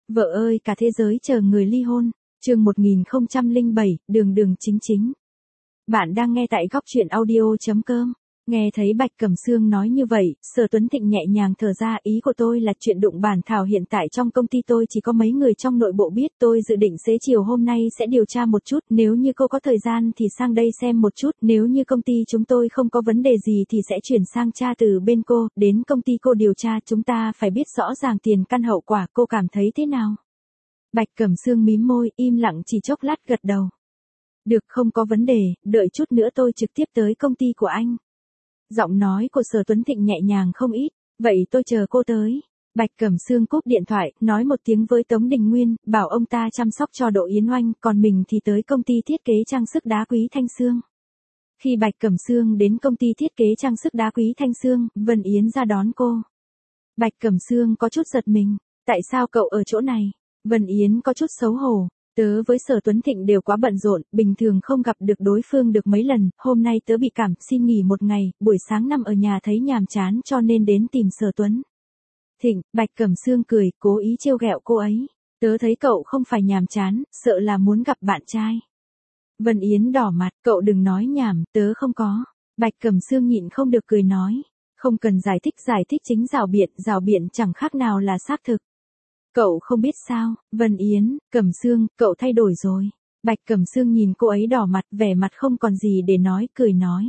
Vợ ơi cả thế giới chờ người ly hôn, chương 1007, đường đường chính chính. Bạn đang nghe tại góc truyện audio.com. Nghe thấy Bạch Cẩm Sương nói như vậy, Sở Tuấn Thịnh nhẹ nhàng thở ra, ý của tôi là chuyện đụng bản thảo hiện tại trong công ty tôi chỉ có mấy người trong nội bộ biết, tôi dự định xế chiều hôm nay sẽ điều tra một chút, nếu như cô có thời gian thì sang đây xem một chút, nếu như công ty chúng tôi không có vấn đề gì thì sẽ chuyển sang tra từ bên cô, đến công ty cô điều tra, chúng ta phải biết rõ ràng tiền căn hậu quả, cô cảm thấy thế nào? Bạch Cẩm Sương mím môi, im lặng chỉ chốc lát gật đầu. Được, không có vấn đề, đợi chút nữa tôi trực tiếp tới công ty của anh. Giọng nói của Sở Tuấn Thịnh nhẹ nhàng không ít, vậy tôi chờ cô tới. Bạch Cẩm Sương cúp điện thoại, nói một tiếng với Tống Đình Nguyên, bảo ông ta chăm sóc cho Đỗ Yến Oanh, còn mình thì tới công ty thiết kế trang sức đá quý Thanh Sương. Khi Bạch Cẩm Sương đến công ty thiết kế trang sức đá quý Thanh Sương, Vân Yến ra đón cô. Bạch Cẩm Sương có chút giật mình, tại sao cậu ở chỗ này? Vân Yến có chút xấu hổ. Tớ với Sở Tuấn Thịnh đều quá bận rộn, bình thường không gặp được đối phương được mấy lần, hôm nay tớ bị cảm, xin nghỉ một ngày, buổi sáng nằm ở nhà thấy nhàm chán cho nên đến tìm Sở Tuấn Thịnh. Bạch Cẩm Sương cười, cố ý trêu ghẹo cô ấy. Tớ thấy cậu không phải nhàm chán, sợ là muốn gặp bạn trai. Vân Yến đỏ mặt, cậu đừng nói nhảm, tớ không có. Bạch Cẩm Sương nhịn không được cười nói, không cần giải thích chính rào biện chẳng khác nào là xác thực. Cậu không biết sao, Vân Yến, Cẩm Sương, cậu thay đổi rồi. Bạch Cẩm Sương nhìn cô ấy đỏ mặt, vẻ mặt không còn gì để nói, cười nói.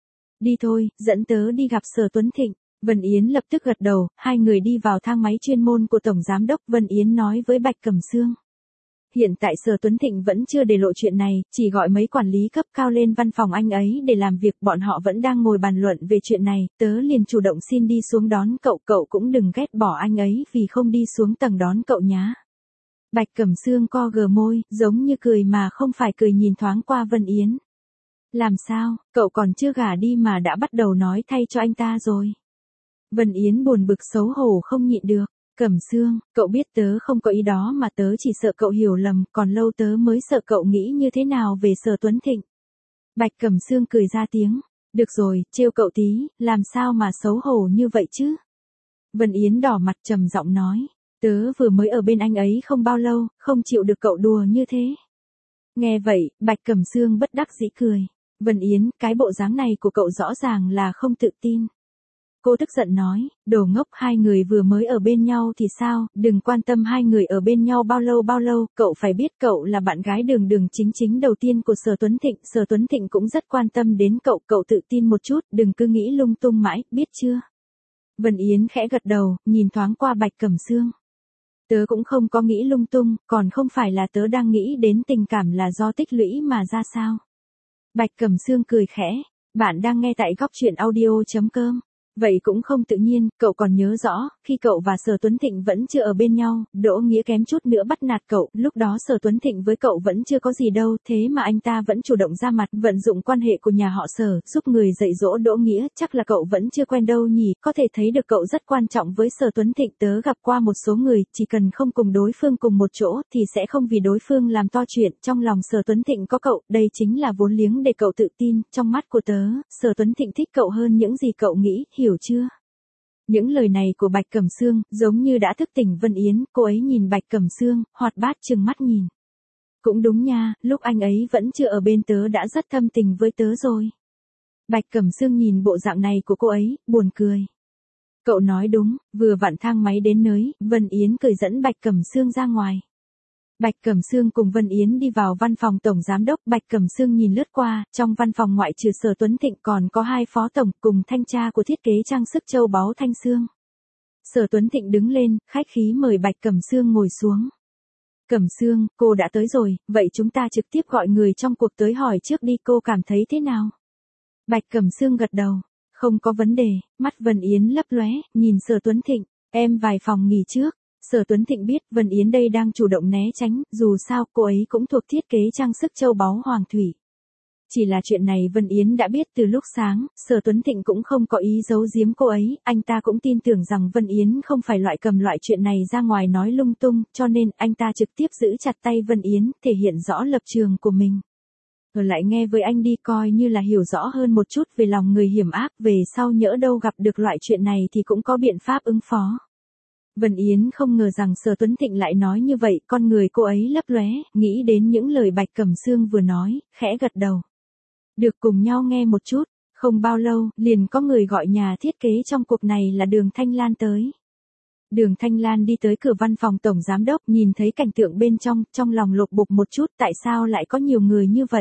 Đi thôi, dẫn tớ đi gặp Sở Tuấn Thịnh. Vân Yến lập tức gật đầu, hai người đi vào thang máy chuyên môn của Tổng Giám đốc. Vân Yến nói với Bạch Cẩm Sương. Hiện tại Sở Tuấn Thịnh vẫn chưa để lộ chuyện này, chỉ gọi mấy quản lý cấp cao lên văn phòng anh ấy để làm việc, bọn họ vẫn đang ngồi bàn luận về chuyện này, tớ liền chủ động xin đi xuống đón cậu, cậu cũng đừng ghét bỏ anh ấy vì không đi xuống tầng đón cậu nhá. Bạch Cẩm Sương co gờ môi, giống như cười mà không phải cười, nhìn thoáng qua Vân Yến. Làm sao, cậu còn chưa gả đi mà đã bắt đầu nói thay cho anh ta rồi. Vân Yến buồn bực xấu hổ không nhịn được. Cẩm Sương, cậu biết tớ không có ý đó mà tớ chỉ sợ cậu hiểu lầm, còn lâu tớ mới sợ cậu nghĩ như thế nào về Sở Tuấn Thịnh. Bạch Cẩm Sương cười ra tiếng, được rồi, trêu cậu tí, làm sao mà xấu hổ như vậy chứ? Vân Yến đỏ mặt trầm giọng nói, tớ vừa mới ở bên anh ấy không bao lâu, không chịu được cậu đùa như thế. Nghe vậy, Bạch Cẩm Sương bất đắc dĩ cười, Vân Yến, cái bộ dáng này của cậu rõ ràng là không tự tin. Cô tức giận nói, đồ ngốc, hai người vừa mới ở bên nhau thì sao, đừng quan tâm hai người ở bên nhau bao lâu, cậu phải biết cậu là bạn gái đường đường chính chính đầu tiên của Sở Tuấn Thịnh, Sở Tuấn Thịnh cũng rất quan tâm đến cậu, cậu tự tin một chút, đừng cứ nghĩ lung tung mãi, biết chưa? Vân Yến khẽ gật đầu, nhìn thoáng qua Bạch Cẩm Sương. Tớ cũng không có nghĩ lung tung, còn không phải là tớ đang nghĩ đến tình cảm là do tích lũy mà ra sao? Bạch Cẩm Sương cười khẽ, bạn đang nghe tại góc truyện audio.com. Vậy cũng không tự nhiên, cậu còn nhớ rõ, khi cậu và Sở Tuấn Thịnh vẫn chưa ở bên nhau, Đỗ Nghĩa kém chút nữa bắt nạt cậu, lúc đó Sở Tuấn Thịnh với cậu vẫn chưa có gì đâu, thế mà anh ta vẫn chủ động ra mặt, vận dụng quan hệ của nhà họ Sở, giúp người dạy dỗ Đỗ Nghĩa, chắc là cậu vẫn chưa quen đâu nhỉ, có thể thấy được cậu rất quan trọng với Sở Tuấn Thịnh. Tớ gặp qua một số người, chỉ cần không cùng đối phương cùng một chỗ, thì sẽ không vì đối phương làm to chuyện, trong lòng Sở Tuấn Thịnh có cậu, đây chính là vốn liếng để cậu tự tin, trong mắt của tớ, Sở Tuấn Thịnh thích cậu hơn những gì cậu nghĩ, hiểu chưa? Những lời này của Bạch Cẩm Sương, giống như đã thức tỉnh Vân Yến, cô ấy nhìn Bạch Cẩm Sương, hoạt bát trừng mắt nhìn. Cũng đúng nha, lúc anh ấy vẫn chưa ở bên tớ đã rất thâm tình với tớ rồi. Bạch Cẩm Sương nhìn bộ dạng này của cô ấy, buồn cười. Cậu nói đúng, vừa vặn thang máy đến nơi, Vân Yến cười dẫn Bạch Cẩm Sương ra ngoài. Bạch Cẩm Sương cùng Vân Yến đi vào văn phòng Tổng Giám đốc, Bạch Cẩm Sương nhìn lướt qua, trong văn phòng ngoại trừ Sở Tuấn Thịnh còn có hai phó tổng cùng thanh tra của thiết kế trang sức châu báu Thanh Sương. Sở Tuấn Thịnh đứng lên, khách khí mời Bạch Cẩm Sương ngồi xuống. Cẩm Sương, cô đã tới rồi, vậy chúng ta trực tiếp gọi người trong cuộc tới hỏi trước đi, cô cảm thấy thế nào? Bạch Cẩm Sương gật đầu, không có vấn đề, mắt Vân Yến lấp lóe, nhìn Sở Tuấn Thịnh, em vài phòng nghỉ trước. Sở Tuấn Thịnh biết Vân Yến đây đang chủ động né tránh, dù sao cô ấy cũng thuộc thiết kế trang sức châu báu Hoàng Thủy. Chỉ là chuyện này Vân Yến đã biết từ lúc sáng, Sở Tuấn Thịnh cũng không có ý giấu giếm cô ấy, anh ta cũng tin tưởng rằng Vân Yến không phải loại cầm loại chuyện này ra ngoài nói lung tung, cho nên anh ta trực tiếp giữ chặt tay Vân Yến, thể hiện rõ lập trường của mình. Ở lại nghe với anh đi, coi như là hiểu rõ hơn một chút về lòng người hiểm ác, về sau nhỡ đâu gặp được loại chuyện này thì cũng có biện pháp ứng phó. Vân Yến không ngờ rằng Sở Tuấn Thịnh lại nói như vậy, con người cô ấy lấp lóe, nghĩ đến những lời Bạch Cẩm Sương vừa nói, khẽ gật đầu. Được, cùng nhau nghe một chút. Không bao lâu, liền có người gọi nhà thiết kế trong cuộc này là Đường Thanh Lan tới. Đường Thanh Lan đi tới cửa văn phòng tổng giám đốc, nhìn thấy cảnh tượng bên trong, trong lòng lột bột một chút, tại sao lại có nhiều người như vậy?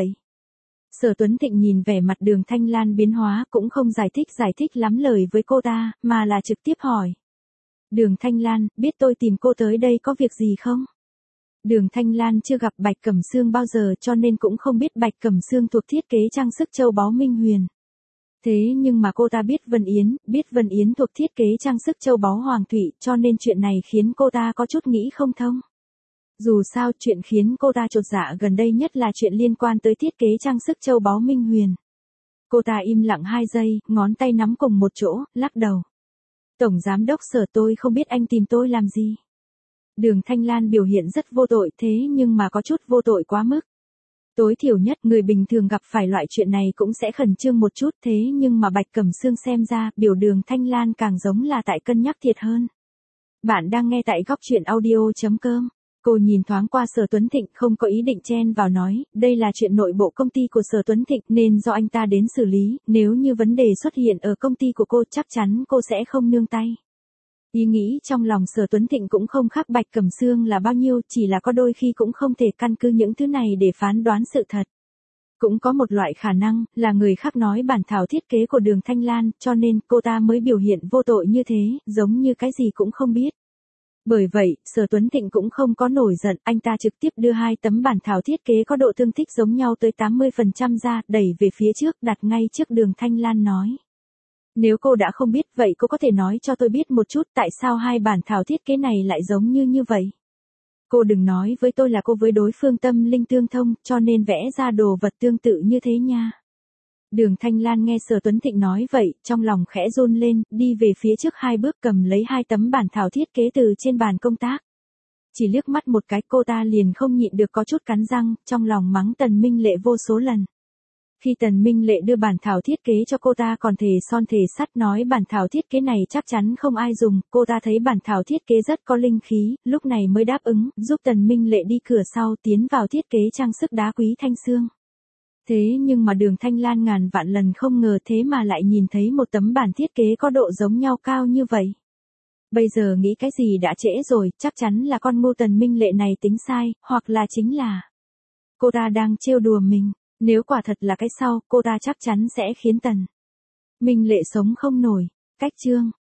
Sở Tuấn Thịnh nhìn vẻ mặt Đường Thanh Lan biến hóa, cũng không giải thích lắm lời với cô ta, mà là trực tiếp hỏi. Đường Thanh Lan, biết tôi tìm cô tới đây có việc gì không? Đường Thanh Lan chưa gặp Bạch Cẩm Sương bao giờ cho nên cũng không biết Bạch Cẩm Sương thuộc thiết kế trang sức châu báu Minh Huyền. Thế nhưng mà cô ta biết Vân Yến thuộc thiết kế trang sức châu báu Hoàng Thụy, cho nên chuyện này khiến cô ta có chút nghĩ không thông. Dù sao, chuyện khiến cô ta chột dạ gần đây nhất là chuyện liên quan tới thiết kế trang sức châu báu Minh Huyền. Cô ta im lặng 2 giây, ngón tay nắm cùng một chỗ, lắc đầu. Tổng giám đốc Sở, tôi không biết anh tìm tôi làm gì. Đường Thanh Lan biểu hiện rất vô tội, thế nhưng mà có chút vô tội quá mức. Tối thiểu nhất người bình thường gặp phải loại chuyện này cũng sẽ khẩn trương một chút, thế nhưng mà Bạch Cẩm Sương xem ra, biểu Đường Thanh Lan càng giống là tại cân nhắc thiệt hơn. Bạn đang nghe tại góc truyện audio.com. Cô nhìn thoáng qua Sở Tuấn Thịnh, không có ý định chen vào nói, đây là chuyện nội bộ công ty của Sở Tuấn Thịnh nên do anh ta đến xử lý, nếu như vấn đề xuất hiện ở công ty của cô chắc chắn cô sẽ không nương tay. Ý nghĩ trong lòng Sở Tuấn Thịnh cũng không khác Bạch Cẩm Sương là bao nhiêu, chỉ là có đôi khi cũng không thể căn cứ những thứ này để phán đoán sự thật. Cũng có một loại khả năng, là người khác nói bản thảo thiết kế của Đường Thanh Lan, cho nên cô ta mới biểu hiện vô tội như thế, giống như cái gì cũng không biết. Bởi vậy, Sở Tuấn Thịnh cũng không có nổi giận, anh ta trực tiếp đưa 2 tấm bản thảo thiết kế có độ tương thích giống nhau tới 80% ra, đẩy về phía trước, đặt ngay trước Đường Thanh Lan nói. Nếu cô đã không biết, vậy cô có thể nói cho tôi biết một chút tại sao 2 bản thảo thiết kế này lại giống như vậy. Cô đừng nói với tôi là cô với đối phương tâm linh tương thông, cho nên vẽ ra đồ vật tương tự như thế nha. Đường Thanh Lan nghe Sở Tuấn Thịnh nói vậy, trong lòng khẽ run lên, đi về phía trước 2 bước cầm lấy 2 tấm bản thảo thiết kế từ trên bàn công tác. Chỉ liếc mắt một cái cô ta liền không nhịn được có chút cắn răng, trong lòng mắng Tần Minh Lệ vô số lần. Khi Tần Minh Lệ đưa bản thảo thiết kế cho cô ta còn thề son thề sắt nói bản thảo thiết kế này chắc chắn không ai dùng, cô ta thấy bản thảo thiết kế rất có linh khí, lúc này mới đáp ứng, giúp Tần Minh Lệ đi cửa sau tiến vào thiết kế trang sức đá quý thanh xương. Thế nhưng mà Đường Thanh Lan ngàn vạn lần không ngờ thế mà lại nhìn thấy một tấm bản thiết kế có độ giống nhau cao như vậy. Bây giờ nghĩ cái gì đã trễ rồi, chắc chắn là con ngu Tần Minh Lệ này tính sai, hoặc là chính là cô ta đang trêu đùa mình. Nếu quả thật là cái sau, cô ta chắc chắn sẽ khiến Tần Minh Lệ sống không nổi. Cách chương